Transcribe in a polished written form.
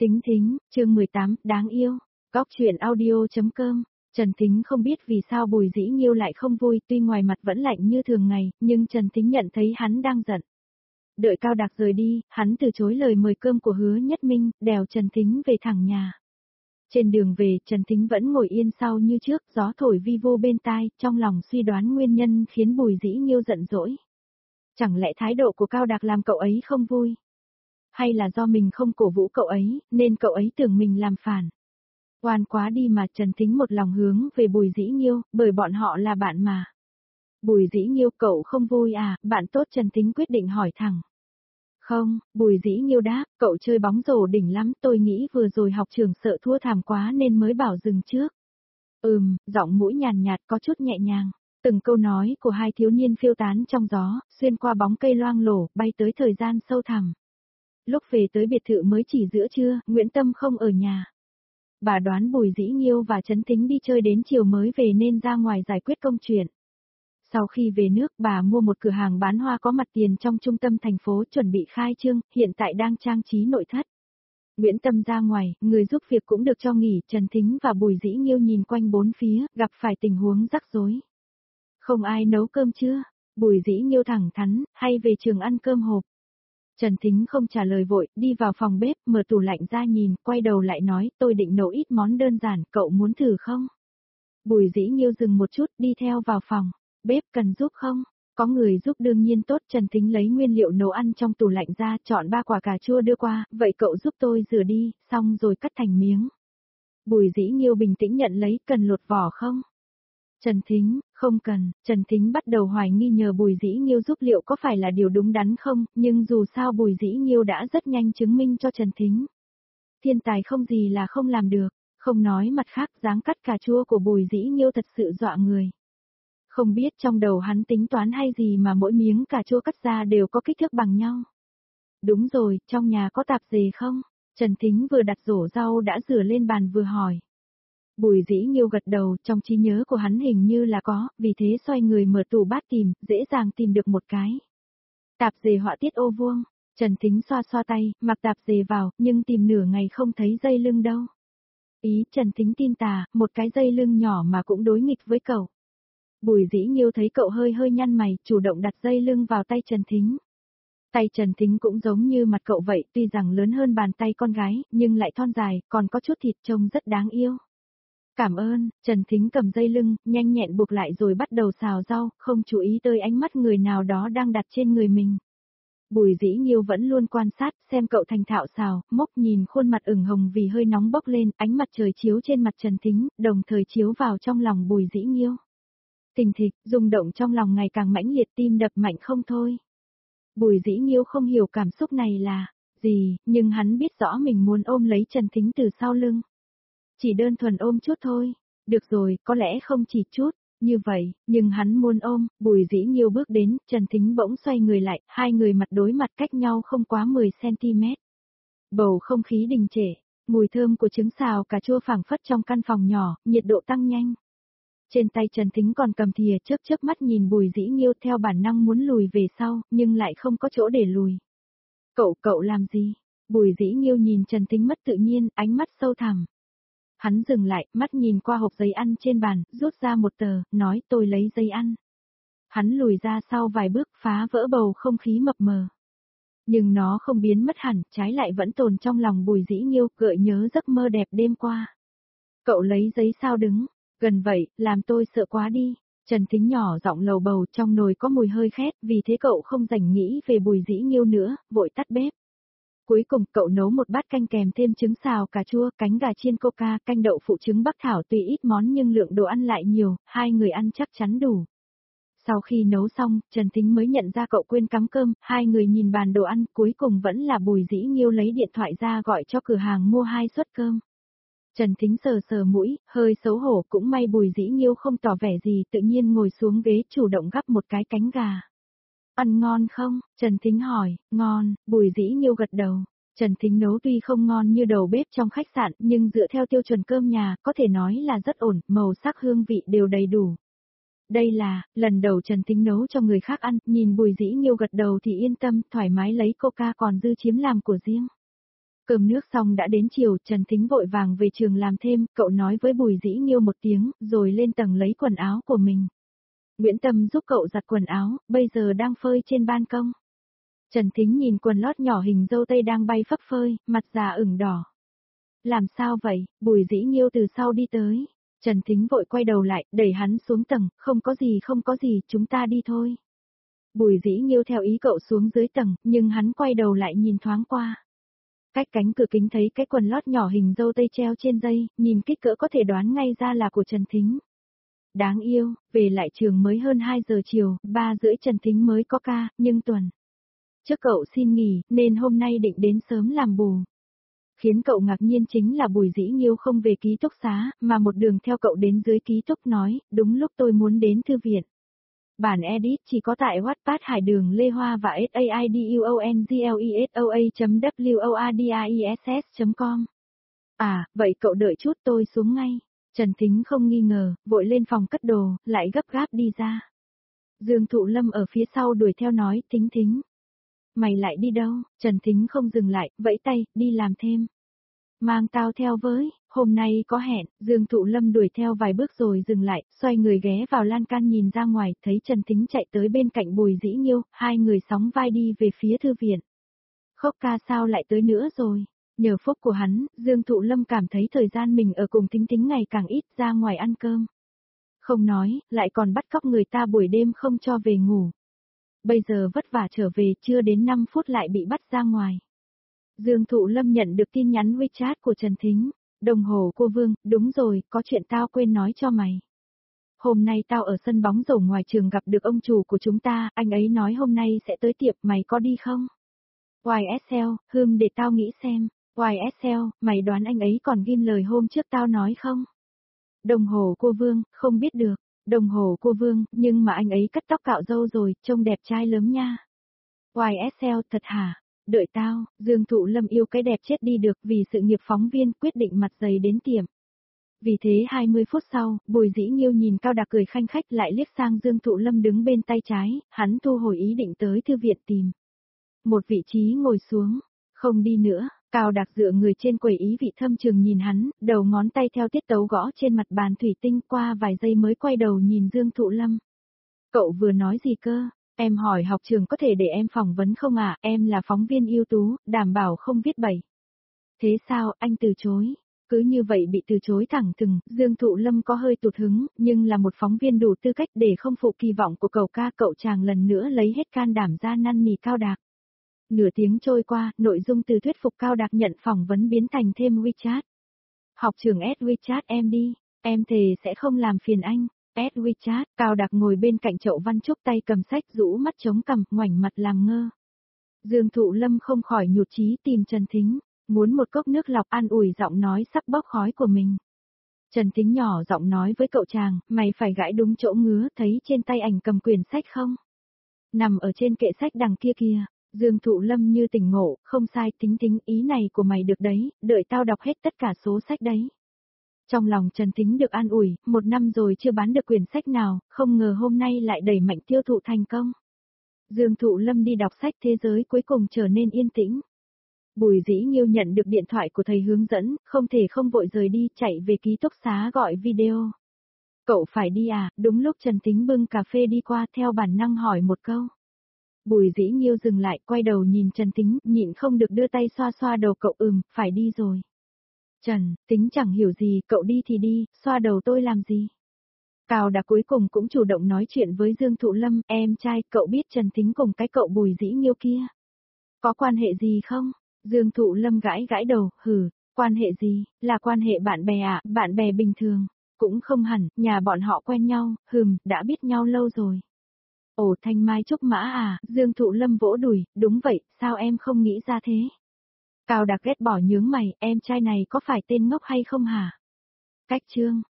Tính thính, chương 18, đáng yêu. Góc truyện audio.com. Trần Thính không biết vì sao Bùi Dĩ Nghiêu lại không vui, tuy ngoài mặt vẫn lạnh như thường ngày, nhưng Trần Thính nhận thấy hắn đang giận. Đợi Cao Đạc rời đi, hắn từ chối lời mời cơm của Hứa Nhất Minh, đèo Trần Thính về thẳng nhà. Trên đường về, Trần Thính vẫn ngồi yên sau như trước, gió thổi vi vô bên tai, trong lòng suy đoán nguyên nhân khiến Bùi Dĩ Nghiêu giận dỗi. Chẳng lẽ thái độ của Cao Đạc làm cậu ấy không vui? Hay là do mình không cổ vũ cậu ấy, nên cậu ấy tưởng mình làm phản? Oan quá đi mà. Trần Thính một lòng hướng về Bùi Dĩ Nghiêu, bởi bọn họ là bạn mà. Bùi Dĩ Nghiêu, cậu không vui à? Bạn tốt. Trần Thính quyết định hỏi thẳng. Không, Bùi Dĩ Nghiêu đáp, cậu chơi bóng rổ đỉnh lắm, tôi nghĩ vừa rồi học trường sợ thua thảm quá nên mới bảo dừng trước. Giọng mũi nhàn nhạt có chút nhẹ nhàng. Từng câu nói của hai thiếu niên phiêu tán trong gió, xuyên qua bóng cây loang lổ, bay tới thời gian sâu thẳm. Lúc về tới biệt thự mới chỉ giữa trưa, Nguyễn Tâm không ở nhà. Bà đoán Bùi Dĩ Nghiêu và Trấn Thính đi chơi đến chiều mới về nên ra ngoài giải quyết công chuyện. Sau khi về nước, bà mua một cửa hàng bán hoa có mặt tiền trong trung tâm thành phố chuẩn bị khai trương, hiện tại đang trang trí nội thất. Nguyễn Tâm ra ngoài, người giúp việc cũng được cho nghỉ, Trần Thính và Bùi Dĩ Nghiêu nhìn quanh bốn phía, gặp phải tình huống rắc rối. Không ai nấu cơm chưa? Bùi Dĩ Nghiêu thẳng thắn, hay về trường ăn cơm hộp? Trần Thính không trả lời vội, đi vào phòng bếp, mở tủ lạnh ra nhìn, quay đầu lại nói, tôi định nấu ít món đơn giản, cậu muốn thử không? Bùi Dĩ Nghiêu dừng một chút, đi theo vào phòng. Bếp cần giúp không? Có người giúp đương nhiên tốt. Trần Thính lấy nguyên liệu nấu ăn trong tủ lạnh ra, chọn 3 quả cà chua đưa qua, vậy cậu giúp tôi rửa đi, xong rồi cắt thành miếng. Bùi Dĩ Nghiêu bình tĩnh nhận lấy, cần lột vỏ không? Trần Thính, không cần. Trần Thính bắt đầu hoài nghi nhờ Bùi Dĩ Nghiêu giúp liệu có phải là điều đúng đắn không, nhưng dù sao Bùi Dĩ Nghiêu đã rất nhanh chứng minh cho Trần Thính. Thiên tài không gì là không làm được, không nói mặt khác, dáng cắt cà chua của Bùi Dĩ Nghiêu thật sự dọa người. Không biết trong đầu hắn tính toán hay gì mà mỗi miếng cà chua cắt ra đều có kích thước bằng nhau. Đúng rồi, trong nhà có tạp dề không? Trần Thính vừa đặt rổ rau đã rửa lên bàn vừa hỏi. Bùi Dĩ Nghiêu gật đầu, trong trí nhớ của hắn hình như là có, vì thế xoay người mở tủ bát tìm, dễ dàng tìm được một cái. Tạp dề họa tiết ô vuông. Trần Thính xoa xoa tay, mặc tạp dề vào, nhưng tìm nửa ngày không thấy dây lưng đâu. Ý Trần Thính tin tà, một cái dây lưng nhỏ mà cũng đối nghịch với cậu. Bùi Dĩ Nghiêu thấy cậu hơi nhăn mày, chủ động đặt dây lưng vào tay Trần Thính. Tay Trần Thính cũng giống như mặt cậu vậy, tuy rằng lớn hơn bàn tay con gái, nhưng lại thon dài, còn có chút thịt trông rất đáng yêu. Cảm ơn. Trần Thính cầm dây lưng, nhanh nhẹn buộc lại rồi bắt đầu xào rau, không chú ý tới ánh mắt người nào đó đang đặt trên người mình. Bùi Dĩ Nghiêu vẫn luôn quan sát, xem cậu thành thạo xào, mốc nhìn khuôn mặt ửng hồng vì hơi nóng bốc lên, ánh mặt trời chiếu trên mặt Trần Thính, đồng thời chiếu vào trong lòng Bùi Dĩ Nghiêu. Thình thịch, rung động trong lòng ngày càng mãnh liệt, tim đập mạnh không thôi. Bùi Dĩ Nghiêu không hiểu cảm xúc này là gì, nhưng hắn biết rõ mình muốn ôm lấy Trần Thính từ sau lưng. Chỉ đơn thuần ôm chút thôi. Được rồi, có lẽ không chỉ chút, như vậy, nhưng hắn muốn ôm. Bùi Dĩ Nghiêu bước đến, Trần Thính bỗng xoay người lại, hai người mặt đối mặt cách nhau không quá 10cm. Bầu không khí đình trệ, mùi thơm của trứng xào cà chua phảng phất trong căn phòng nhỏ, nhiệt độ tăng nhanh. Trên tay Trần Thính còn cầm thìa, chớp mắt nhìn Bùi Dĩ Nghiêu, theo bản năng muốn lùi về sau, nhưng lại không có chỗ để lùi. Cậu làm gì? Bùi Dĩ Nghiêu nhìn Trần Thính mất tự nhiên, ánh mắt sâu thẳm. Hắn dừng lại, mắt nhìn qua hộp giấy ăn trên bàn, rút ra một tờ, nói tôi lấy giấy ăn. Hắn lùi ra sau vài bước, phá vỡ bầu không khí mập mờ. Nhưng nó không biến mất hẳn, trái lại vẫn tồn trong lòng Bùi Dĩ Nghiêu, gợi nhớ giấc mơ đẹp đêm qua. Cậu lấy giấy sao đứng? Gần vậy, làm tôi sợ quá đi. Trần Thính nhỏ giọng lầu bầu, trong nồi có mùi hơi khét, vì thế cậu không rảnh nghĩ về Bùi Dĩ Nghiêu nữa, vội tắt bếp. Cuối cùng cậu nấu một bát canh kèm thêm trứng xào cà chua, cánh gà chiên coca, canh đậu phụ trứng bắc thảo, tuy ít món nhưng lượng đồ ăn lại nhiều, hai người ăn chắc chắn đủ. Sau khi nấu xong, Trần Thính mới nhận ra cậu quên cắm cơm, hai người nhìn bàn đồ ăn, cuối cùng vẫn là Bùi Dĩ Nghiêu lấy điện thoại ra gọi cho cửa hàng mua 2 suất cơm. Trần Thính sờ mũi, hơi xấu hổ, cũng may Bùi Dĩ Nghiêu không tỏ vẻ gì, tự nhiên ngồi xuống ghế chủ động gắp một cái cánh gà. Ăn ngon không? Trần Thính hỏi. Ngon. Bùi Dĩ Nghiêu gật đầu. Trần Thính nấu tuy không ngon như đầu bếp trong khách sạn, nhưng dựa theo tiêu chuẩn cơm nhà, có thể nói là rất ổn, màu sắc hương vị đều đầy đủ. Đây là lần đầu Trần Thính nấu cho người khác ăn, nhìn Bùi Dĩ Nghiêu gật đầu thì yên tâm, thoải mái lấy coca còn dư chiếm làm của riêng. Cơm nước xong đã đến chiều, Trần Thính vội vàng về trường làm thêm, cậu nói với Bùi Dĩ Nghiêu một tiếng, rồi lên tầng lấy quần áo của mình. Nguyễn Tâm giúp cậu giặt quần áo, bây giờ đang phơi trên ban công. Trần Thính nhìn quần lót nhỏ hình dâu tây đang bay phấp phới, mặt già ửng đỏ. Làm sao vậy? Bùi Dĩ Nghiêu từ sau đi tới. Trần Thính vội quay đầu lại, đẩy hắn xuống tầng, không có gì, chúng ta đi thôi. Bùi Dĩ Nghiêu theo ý cậu xuống dưới tầng, nhưng hắn quay đầu lại nhìn thoáng qua. Cách cánh cửa kính thấy cái quần lót nhỏ hình dâu tây treo trên dây, nhìn kích cỡ có thể đoán ngay ra là của Trần Thính. Đáng yêu, về lại trường mới hơn 2 giờ chiều, 3 rưỡi Trần Thính mới có ca, nhưng tuần trước cậu xin nghỉ, nên hôm nay định đến sớm làm bù. Khiến cậu ngạc nhiên chính là Bùi Dĩ Nghiêu không về ký túc xá, mà một đường theo cậu đến dưới ký túc nói, đúng lúc tôi muốn đến thư viện. Bản edit chỉ có tại Wattpad Hải Đường Lê Hoa và SAIDUONGLESOA.WORDIESS.com. À, vậy cậu đợi chút tôi xuống ngay. Trần Thính không nghi ngờ, vội lên phòng cất đồ, lại gấp gáp đi ra. Dương Thụ Lâm ở phía sau đuổi theo nói, Thính Thính. Mày lại đi đâu? Trần Thính không dừng lại, vẫy tay, đi làm thêm. Mang tao theo với, hôm nay có hẹn, Dương Thụ Lâm đuổi theo vài bước rồi dừng lại, xoay người ghé vào lan can nhìn ra ngoài, thấy Trần Thính chạy tới bên cạnh Bùi Dĩ Nghiêu, hai người sóng vai đi về phía thư viện. Khốc ca sao lại tới nữa rồi? Nhờ phúc của hắn, Dương Thụ Lâm cảm thấy thời gian mình ở cùng Thính Thính ngày càng ít ra ngoài ăn cơm. Không nói, lại còn bắt cóc người ta buổi đêm không cho về ngủ. Bây giờ vất vả trở về, chưa đến 5 phút lại bị bắt ra ngoài. Dương Thụ Lâm nhận được tin nhắn WeChat của Trần Thính. Đồng hồ cô Vương, đúng rồi, có chuyện tao quên nói cho mày. Hôm nay tao ở sân bóng rổ ngoài trường gặp được ông chủ của chúng ta, anh ấy nói hôm nay sẽ tới tiệm, mày có đi không? YSL, để tao nghĩ xem. YSL, mày đoán anh ấy còn ghim lời hôm trước tao nói không? Đồng hồ cô Vương, không biết được. Đồng hồ cô Vương, nhưng mà anh ấy cắt tóc cạo râu rồi, trông đẹp trai lắm nha. YSL, thật hả? Đợi tao, Dương Thụ Lâm yêu cái đẹp chết đi được vì sự nghiệp phóng viên quyết định mặt dày đến tiệm. Vì thế 20 phút sau, Bùi Dĩ Nghiêu nhìn Cao Đạc cười khanh khách lại liếc sang Dương Thụ Lâm đứng bên tay trái, hắn thu hồi ý định tới thư viện tìm một vị trí ngồi xuống, không đi nữa. Cao Đạc dựa người trên quầy ý vị thâm trường nhìn hắn, đầu ngón tay theo tiết tấu gõ trên mặt bàn thủy tinh qua vài giây mới quay đầu nhìn Dương Thụ Lâm. Cậu vừa nói gì cơ? Em hỏi học trường có thể để em phỏng vấn không à, em là phóng viên ưu tú, đảm bảo không viết bậy. Thế sao, anh từ chối? Cứ như vậy bị từ chối thẳng thừng, Dương Thụ Lâm có hơi tụt hứng, nhưng là một phóng viên đủ tư cách để không phụ kỳ vọng của cậu chàng lần nữa lấy hết can đảm ra năn nỉ Cao Đạc. Nửa tiếng trôi qua, nội dung từ thuyết phục Cao Đạc nhận phỏng vấn biến thành thêm WeChat. Học trường add WeChat em đi, em thề sẽ không làm phiền anh. Add WeChat, Cao Đạc ngồi bên cạnh chậu văn trúc tay cầm sách rũ mắt chống cằm, ngoảnh mặt làm ngơ. Dương Thụ Lâm không khỏi nhụt chí tìm Trần Thính, muốn một cốc nước lọc an ủi giọng nói sắp bốc khói của mình. Trần Thính nhỏ giọng nói với cậu chàng, mày phải gãi đúng chỗ ngứa, thấy trên tay ảnh cầm quyển sách không? Nằm ở trên kệ sách đằng kia kìa. Dương Thụ Lâm như tỉnh ngộ, không sai, Thính Thính, ý này của mày được đấy, đợi tao đọc hết tất cả số sách đấy. Trong lòng Trần Thính được an ủi, 1 năm rồi chưa bán được quyển sách nào, không ngờ hôm nay lại đẩy mạnh tiêu thụ thành công. Dương Thụ Lâm đi đọc sách thế giới cuối cùng trở nên yên tĩnh. Bùi Dĩ Nghiêu nhận được điện thoại của thầy hướng dẫn, không thể không vội rời đi, chạy về ký túc xá gọi video. Cậu phải đi à? Đúng lúc Trần Thính bưng cà phê đi qua theo bản năng hỏi một câu. Bùi Dĩ Nghiêu dừng lại, quay đầu nhìn Trần Thính, nhịn không được đưa tay xoa xoa đầu cậu, phải đi rồi. Trần, Tính chẳng hiểu gì, cậu đi thì đi, xoa đầu tôi làm gì? Cao Đạc cuối cùng cũng chủ động nói chuyện với Dương Thụ Lâm, em trai, cậu biết Trần Thính cùng cái cậu Bùi Dĩ Nghiêu kia. Có quan hệ gì không? Dương Thụ Lâm gãi gãi đầu, quan hệ gì, là quan hệ bạn bè à, bạn bè bình thường. Cũng không hẳn, nhà bọn họ quen nhau, đã biết nhau lâu rồi. Ồ, Thanh Mai Trúc Mã à, Dương Thụ Lâm vỗ đùi, đúng vậy, sao em không nghĩ ra thế? Cao Đạc ghét bỏ nhướng mày, em trai này có phải tên ngốc hay không hả? Cách chương.